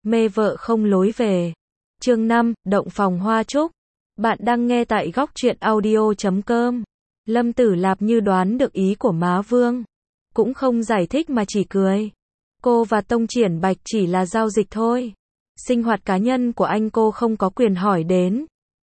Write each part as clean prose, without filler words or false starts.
mê vợ không lối về. Chương 5, động phòng hoa trúc. Bạn đang nghe tại góc truyện audio.com. Lâm Tử Lạp như đoán được ý của má Vương. Cũng không giải thích mà chỉ cười. Cô và Tông Triển Bạch chỉ là giao dịch thôi. Sinh hoạt cá nhân của anh cô không có quyền hỏi đến.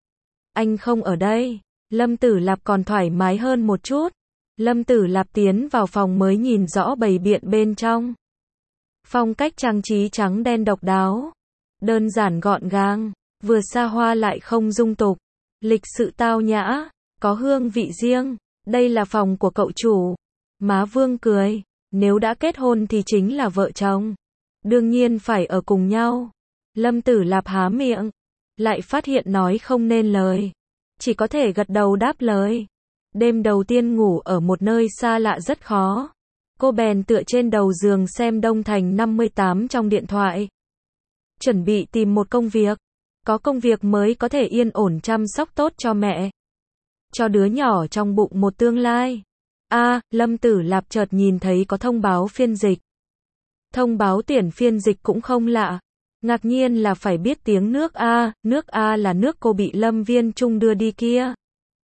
Anh không ở đây. Lâm Tử Lạp còn thoải mái hơn một chút. Lâm Tử Lạp tiến vào phòng mới nhìn rõ bày biện bên trong. Phong cách trang trí trắng đen độc đáo. Đơn giản gọn gàng, vừa xa hoa lại không dung tục. Lịch sự tao nhã, có hương vị riêng. Đây là phòng của cậu chủ. Má Vương cười, nếu đã kết hôn thì chính là vợ chồng. Đương nhiên phải ở cùng nhau. Lâm Tử Lạp há miệng, lại phát hiện nói không nên lời. Chỉ có thể gật đầu đáp lời. Đêm đầu tiên ngủ ở một nơi xa lạ rất khó. Cô bèn tựa trên đầu giường xem Đông Thành 58 trong điện thoại. Chuẩn bị tìm một công việc. Có công việc mới có thể yên ổn chăm sóc tốt cho mẹ. Cho đứa nhỏ trong bụng một tương lai. Lâm Tử Lạp chợt nhìn thấy có thông báo phiên dịch. Thông báo tuyển phiên dịch cũng không lạ. Ngạc nhiên là phải biết tiếng nước A là nước cô bị Lâm Viên Trung đưa đi kia.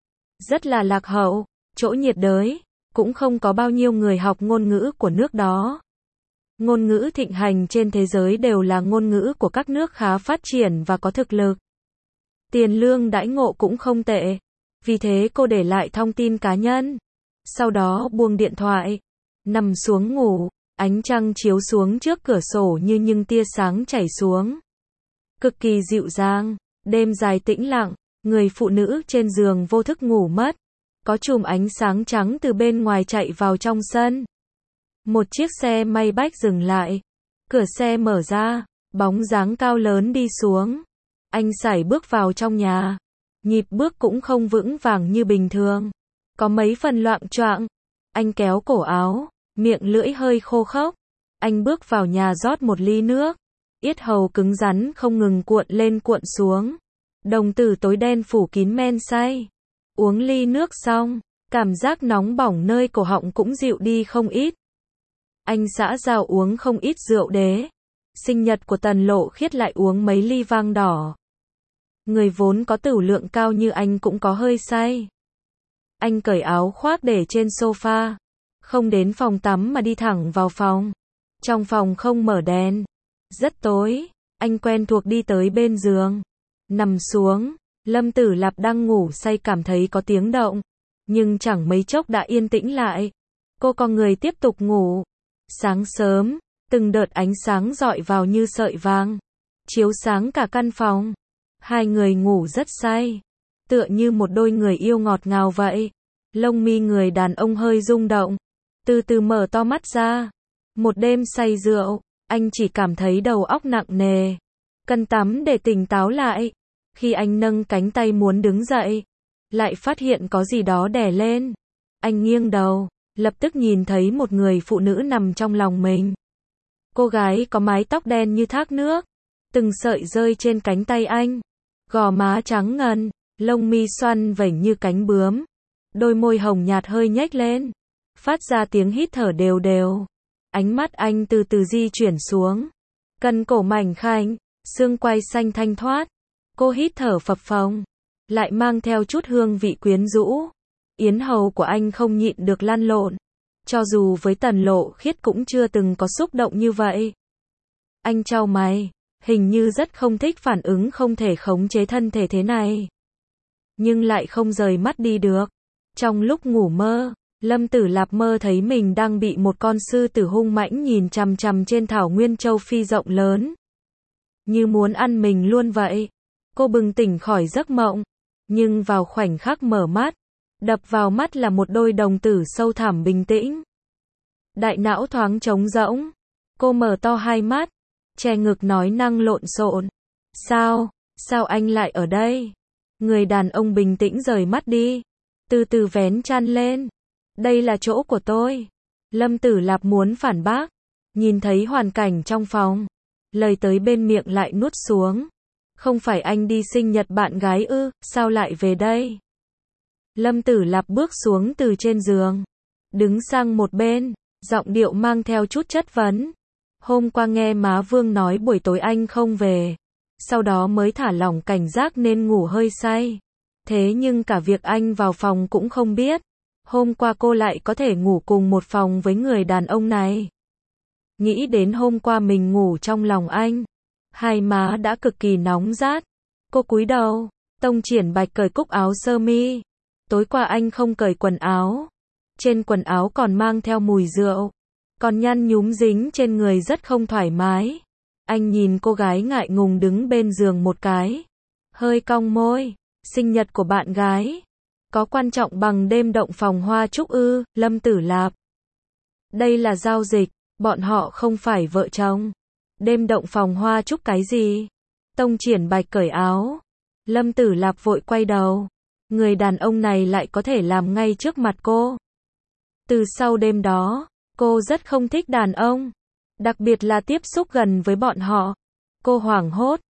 Rất là lạc hậu, chỗ nhiệt đới, cũng không có bao nhiêu người học ngôn ngữ của nước đó. Ngôn ngữ thịnh hành trên thế giới đều là ngôn ngữ của các nước khá phát triển và có thực lực. Tiền lương đãi ngộ cũng không tệ. Vì thế cô để lại thông tin cá nhân. Sau đó buông điện thoại, nằm xuống ngủ. Ánh trăng chiếu xuống trước cửa sổ như những tia sáng chảy xuống. Cực kỳ dịu dàng, đêm dài tĩnh lặng, người phụ nữ trên giường vô thức ngủ mất. Có chùm ánh sáng trắng từ bên ngoài chạy vào trong sân. Một chiếc xe may bách dừng lại. Cửa xe mở ra, bóng dáng cao lớn đi xuống. Anh sải bước vào trong nhà. Nhịp bước cũng không vững vàng như bình thường. Có mấy phần loạng choạng. Anh kéo cổ áo. Miệng lưỡi hơi khô khốc. Anh bước vào nhà rót một ly nước. Yết hầu cứng rắn không ngừng cuộn lên cuộn xuống. Đồng tử tối đen phủ kín men say. Uống ly nước xong, cảm giác nóng bỏng nơi cổ họng cũng dịu đi không ít. Anh xã giao uống không ít rượu đế. Sinh nhật của Tần Lộ Khiết lại uống mấy ly vang đỏ. Người vốn có tửu lượng cao như anh cũng có hơi say. Anh cởi áo khoác để trên sofa. Không đến phòng tắm mà đi thẳng vào phòng. Trong phòng không mở đèn. Rất tối. Anh quen thuộc đi tới bên giường. Nằm xuống. Lâm Tử Lạp đang ngủ say cảm thấy có tiếng động. Nhưng chẳng mấy chốc đã yên tĩnh lại. Cô con người tiếp tục ngủ. Sáng sớm, từng đợt ánh sáng rọi vào như sợi vàng. Chiếu sáng cả căn phòng. Hai người ngủ rất say. Tựa như một đôi người yêu ngọt ngào vậy. Lông mi người đàn ông hơi rung động. Từ từ mở to mắt ra. Một đêm say rượu, anh chỉ cảm thấy đầu óc nặng nề. Cần tắm để tỉnh táo lại. Khi anh nâng cánh tay muốn đứng dậy, lại phát hiện có gì đó đè lên. Anh nghiêng đầu, lập tức nhìn thấy một người phụ nữ nằm trong lòng mình. Cô gái có mái tóc đen như thác nước, từng sợi rơi trên cánh tay anh. Gò má trắng ngần, lông mi xoăn vểnh như cánh bướm. Đôi môi hồng nhạt hơi nhếch lên, phát ra tiếng hít thở đều đều. Ánh mắt anh từ từ di chuyển xuống. Cân cổ mảnh khảnh, xương quai xanh thanh thoát. Cô hít thở phập phồng, lại mang theo chút hương vị quyến rũ. Yến hầu của anh không nhịn được lăn lộn. Cho dù với Tần Lộ Khiết cũng chưa từng có xúc động như vậy. Anh chau mày, hình như rất không thích phản ứng không thể khống chế thân thể thế này. Nhưng lại không rời mắt đi được. Trong lúc ngủ mơ, Lâm Tử Lạp mơ thấy mình đang bị một con sư tử hung mãnh nhìn chằm chằm trên thảo nguyên châu Phi rộng lớn. Như muốn ăn mình luôn vậy. Cô bừng tỉnh khỏi giấc mộng. Nhưng vào khoảnh khắc mở mắt, đập vào mắt là một đôi đồng tử sâu thẳm bình tĩnh. Đại não thoáng trống rỗng. Cô mở to hai mắt, che ngực nói năng lộn xộn. Sao anh lại ở đây? Người đàn ông bình tĩnh rời mắt đi. Từ từ vén chăn lên. Đây là chỗ của tôi. Lâm Tử Lạp muốn phản bác. Nhìn thấy hoàn cảnh trong phòng. Lời tới bên miệng lại nuốt xuống. Không phải anh đi sinh nhật bạn gái ư, sao lại về đây? Lâm Tử Lạp bước xuống từ trên giường. Đứng sang một bên, giọng điệu mang theo chút chất vấn. Hôm qua nghe má Vương nói buổi tối anh không về. Sau đó mới thả lỏng cảnh giác nên ngủ hơi say. Thế nhưng cả việc anh vào phòng cũng không biết. Hôm qua cô lại có thể ngủ cùng một phòng với người đàn ông này. Nghĩ đến hôm qua mình ngủ trong lòng anh. Hai má đã cực kỳ nóng rát. Cô cúi đầu. Tông Triển Bạch cởi cúc áo sơ mi. Tối qua anh không cởi quần áo. Trên quần áo còn mang theo mùi rượu. Còn nhăn nhúm dính trên người rất không thoải mái. Anh nhìn cô gái ngại ngùng đứng bên giường một cái. Hơi cong môi. Sinh nhật của bạn gái. Có quan trọng bằng đêm động phòng hoa trúc ư, Lâm Tử Lạp. Đây là giao dịch, bọn họ không phải vợ chồng. Đêm động phòng hoa trúc cái gì? Tông Triển Bạch cởi áo. Lâm Tử Lạp vội quay đầu. Người đàn ông này lại có thể làm ngay trước mặt cô. Từ sau đêm đó, cô rất không thích đàn ông. Đặc biệt là tiếp xúc gần với bọn họ. Cô hoảng hốt.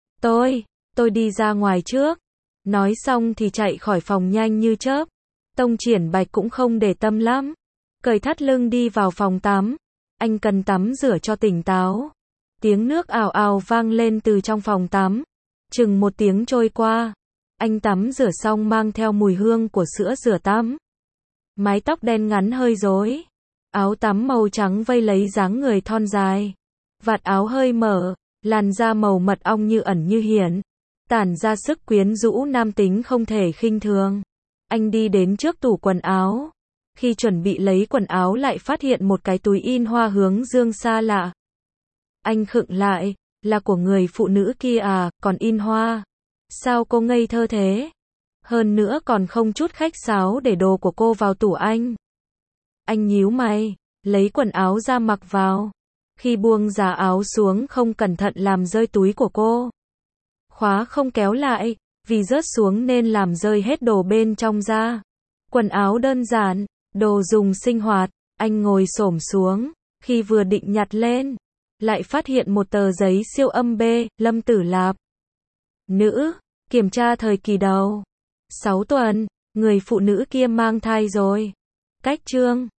Tôi đi ra ngoài trước. Nói xong thì chạy khỏi phòng nhanh như chớp. Tông Triển Bạch cũng không để tâm lắm. Cởi thắt lưng đi vào phòng tắm. Anh cần tắm rửa cho tỉnh táo. Tiếng nước ào ào vang lên từ trong phòng tắm. Chừng 1 tiếng trôi qua. Anh tắm rửa xong mang theo mùi hương của sữa rửa tắm. Mái tóc đen ngắn hơi rối. Áo tắm màu trắng vây lấy dáng người thon dài. Vạt áo hơi mở. Làn da màu mật ong như ẩn như hiện. Tản ra sức quyến rũ nam tính không thể khinh thường. Anh đi đến trước tủ quần áo. Khi chuẩn bị lấy quần áo lại phát hiện một cái túi in hoa hướng dương xa lạ. Anh khựng lại, là của người phụ nữ kia à, còn in hoa. Sao cô ngây thơ thế? Hơn nữa còn không chút khách sáo để đồ của cô vào tủ anh. Anh nhíu mày, lấy quần áo ra mặc vào. Khi buông giá áo xuống không cẩn thận làm rơi túi của cô. Khóa không kéo lại, vì rớt xuống nên làm rơi hết đồ bên trong ra. Quần áo đơn giản, đồ dùng sinh hoạt, anh ngồi xổm xuống, khi vừa định nhặt lên, lại phát hiện một tờ giấy siêu âm B, Lâm Tử Lạp. Nữ, kiểm tra thời kỳ đầu. 6 tuần, người phụ nữ kia mang thai rồi. Cách chương